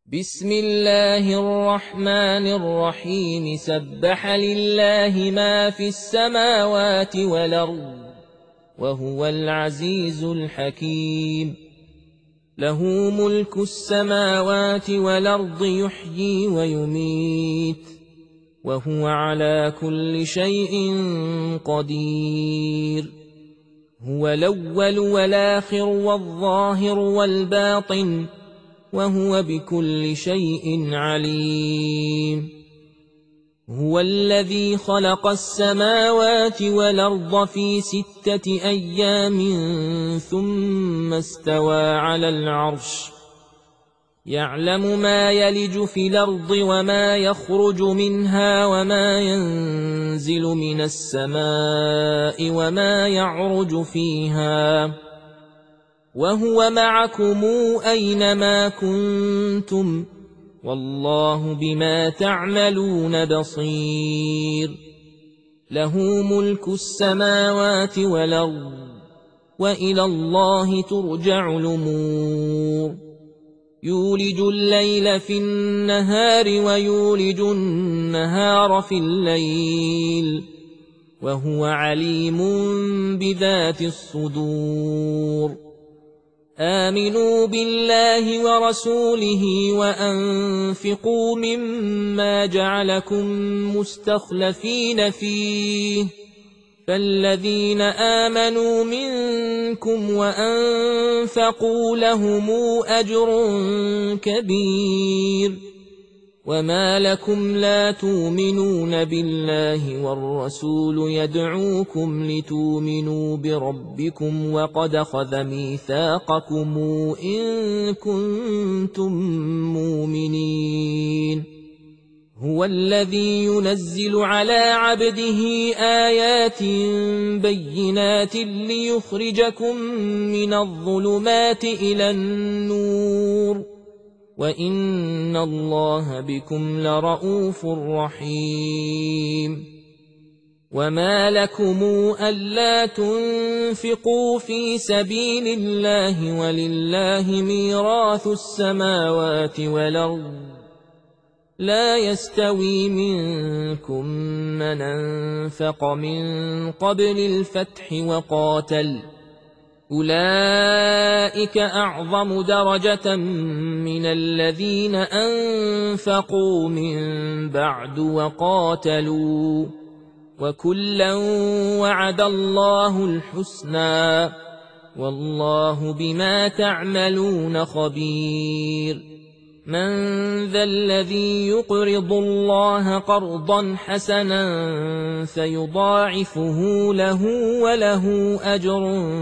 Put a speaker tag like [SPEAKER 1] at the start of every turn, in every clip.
[SPEAKER 1] بسم الله الرحمن الرحيم سبح لله ما في السماوات والأرض وهو العزيز الحكيم له ملك السماوات والأرض يحيي ويميت وهو على كل شيء قدير هو الأول والآخر والظاهر والباطن وهو بكل شيء عليم هو الذي خلق السماوات والأرض في 6 أيام ثم استوى على العرش يعلم ما يلج في الأرض وما يخرج منها وما ينزل من السماء وما يعرج فيها وهو معكم أينما كنتم والله بما تعملون بصير له ملك السماوات والأرض وإلى الله ترجع الأمور يولج الليل في النهار ويولج النهار في الليل وهو عليم بذات الصدور آمنوا بالله ورسوله وأنفقوا مما جعلكم مستخلفين فيه فالذين آمنوا منكم وأنفقوا لهم أجر كبير وما لكم لا تؤمنون بالله والرسول يدعوكم لتؤمنوا بربكم وقد أخذ ميثاقكم إن كنتم مؤمنين هو الذي ينزل على عبده آيات بينات ليخرجكم من الظلمات إلى النور وإن الله بكم لرءوف رحيم وما لكم ألا تنفقوا في سبيل الله ولله ميراث السماوات والأرض لا يستوي منكم من أنفق من قبل الفتح وقاتل أولئك أعظم درجة من الذين أنفقوا من بعد وقاتلوا وكلا وعد الله الحسنى والله بما تعملون خبير من ذا الذي يقرض الله قرضا حسنا فيضاعفه له وله أجر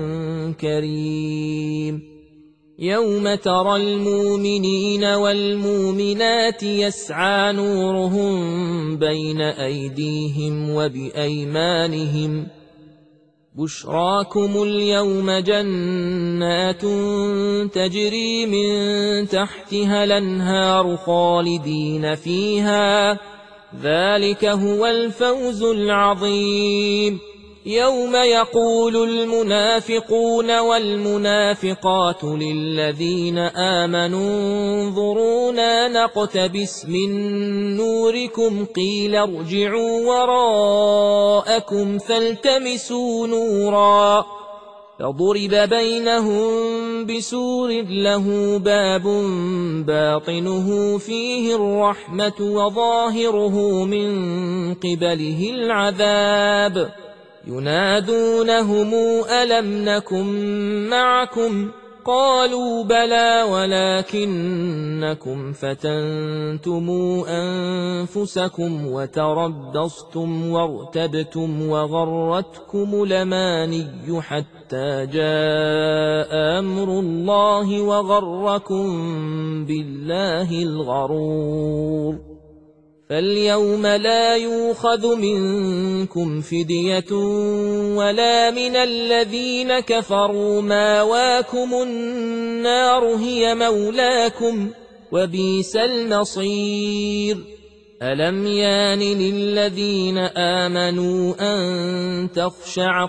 [SPEAKER 1] كريم يوم ترى المؤمنين والمؤمنات يسعى نورهم بين أيديهم وبأيمانهم بشراكم اليوم جنات تجري من تحتها الأنهار خالدين فيها ذلك هو الفوز العظيم يوم يقول المنافقون والمنافقات للذين آمنوا انظرونا نقتبس من نوركم قيل ارجعوا وراءكم فالتمسوا نورا فضرب بينهم بسور له باب باطنه فيه الرحمة وظاهره من قبله العذاب ينادونهم ألم نكن معكم قالوا بلى ولكنكم فتنتم أنفسكم وتربصتم وارتبتم وغرتكم الأماني حتى جاء أمر الله وغركم بالله الغرور فاليوم لا يؤخذ منكم فدية ولا من الذين كفروا ماواكم النار هي مولاكم وبئس المصير ألم يان للذين آمنوا أن تخشع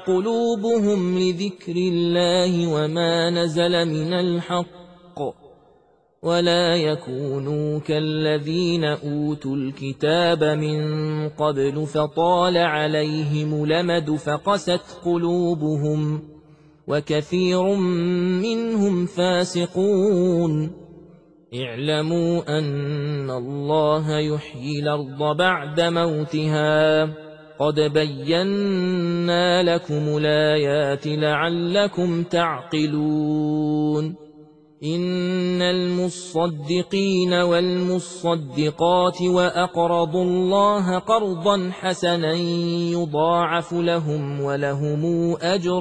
[SPEAKER 1] قلوبهم لذكر الله وما نزل من الحق ولا يكونوا كالذين أوتوا الكتاب من قبل فطال عليهم الأمد فقست قلوبهم وكثير منهم فاسقون. اعلموا أن الله يحيي الأرض بعد موتها قد بينا لكم الآيات لعلكم تعقلون. إن المصدقين والمصدقات وأقرضوا الله قرضا حسنا يضاعف لهم ولهم أجر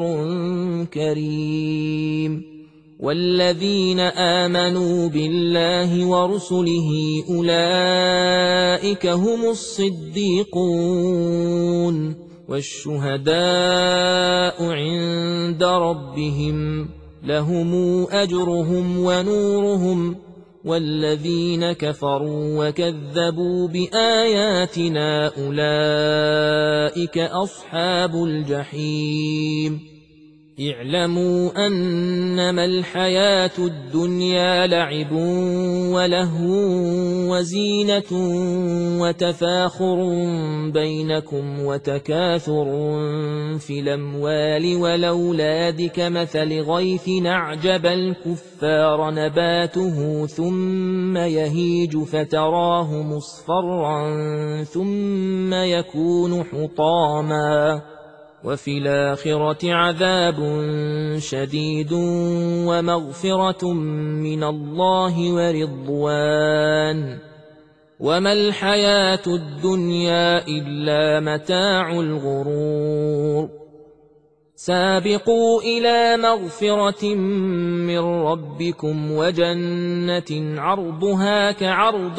[SPEAKER 1] كريم. والذين آمنوا بالله ورسله أولئك هم الصديقون والشهداء عند ربهم لهم أجرهم ونورهم. والذين كفروا وكذبوا بآياتنا أولئك أصحاب الجحيم. اعلموا أنما الحياة الدنيا لعب ولهو وزينة وتفاخر بينكم وتكاثر في الأموال والأولاد كمثل غيث أعجب الكفار نباته ثم يهيج فتراه مصفرا ثم يكون حطاما وفي الآخرة عذاب شديد ومغفرة من الله ورضوان وما الحياة الدنيا إلا متاع الغرور. سابقوا إلى مغفرة من ربكم وجنة عرضها كعرض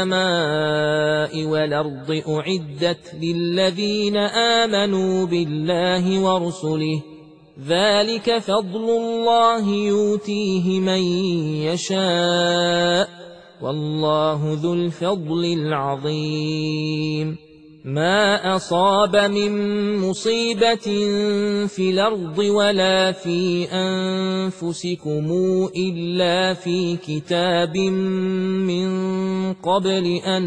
[SPEAKER 1] السماء والأرض أعدت للذين آمنوا بالله ورسله ذلك فضل الله يؤتيه من يشاء والله ذو الفضل العظيم. ما أصاب من مصيبة في الأرض ولا في أنفسكم إلا في كتاب من قبل أن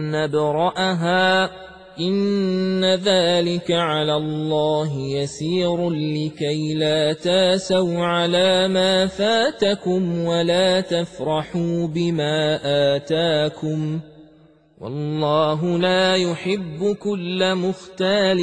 [SPEAKER 1] نبرأها إن ذلك على الله يسير لكي لا تاسوا على ما فاتكم ولا تفرحوا بما آتاكم والله لا يحب كل مختال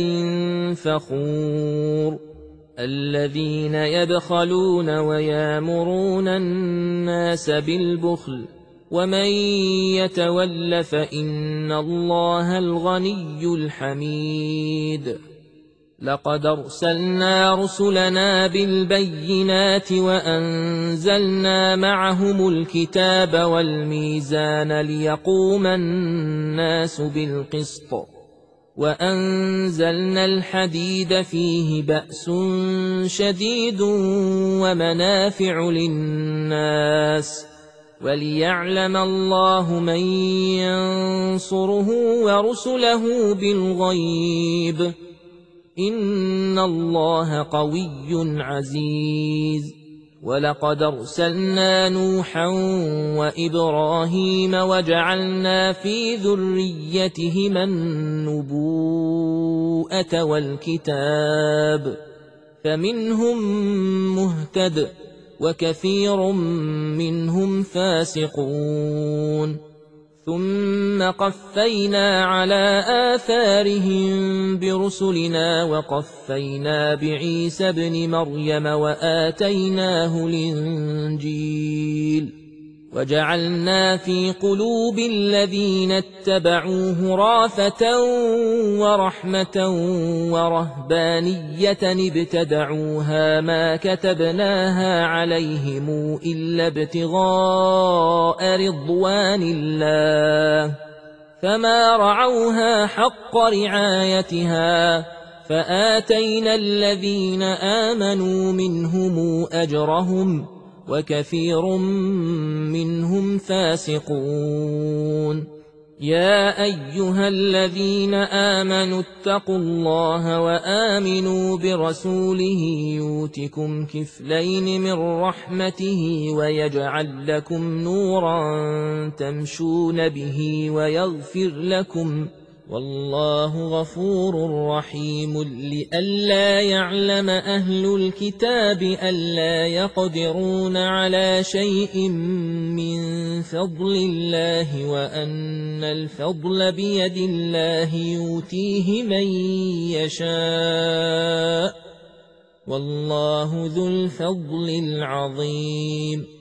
[SPEAKER 1] فخور. الذين يبخلون ويامرون الناس بالبخل ومن يتول فإن الله الغني الحميد. لقد أرسلنا رسلنا بالبينات وأنزلنا معهم الكتاب والميزان ليقوم الناس بالقسط وأنزلنا الحديد فيه بأس شديد ومنافع للناس وليعلم الله من ينصره ورسله بالغيب إن الله قوي عزيز. ولقد أرسلنا نوحا وإبراهيم وجعلنا في ذريتهما النبوءة والكتاب فمنهم مهتد وكثير منهم فاسقون. ثم قفينا على آثارهم برسلنا وقفينا بعيسى ابن مريم وآتيناه الإنجيل وجعلنا في قلوب الذين اتبعوه رأفة ورحمة ورهبانية ابتدعوها ما كتبناها عليهم إلا ابتغاء رضوان الله فما رعوها حق رعايتها فآتينا الذين آمنوا منهم أجرهم وكثير منهم فاسقون. يا أيها الذين آمنوا اتقوا الله وآمنوا برسوله يؤتكم كفلين من رحمته ويجعل لكم نورا تمشون به ويغفر لكم والله غفور رحيم. لئلا يعلم أهل الكتاب ألا يقدرون على شيء من فضل الله وأن الفضل بيد الله يؤتيه من يشاء والله ذو الفضل العظيم.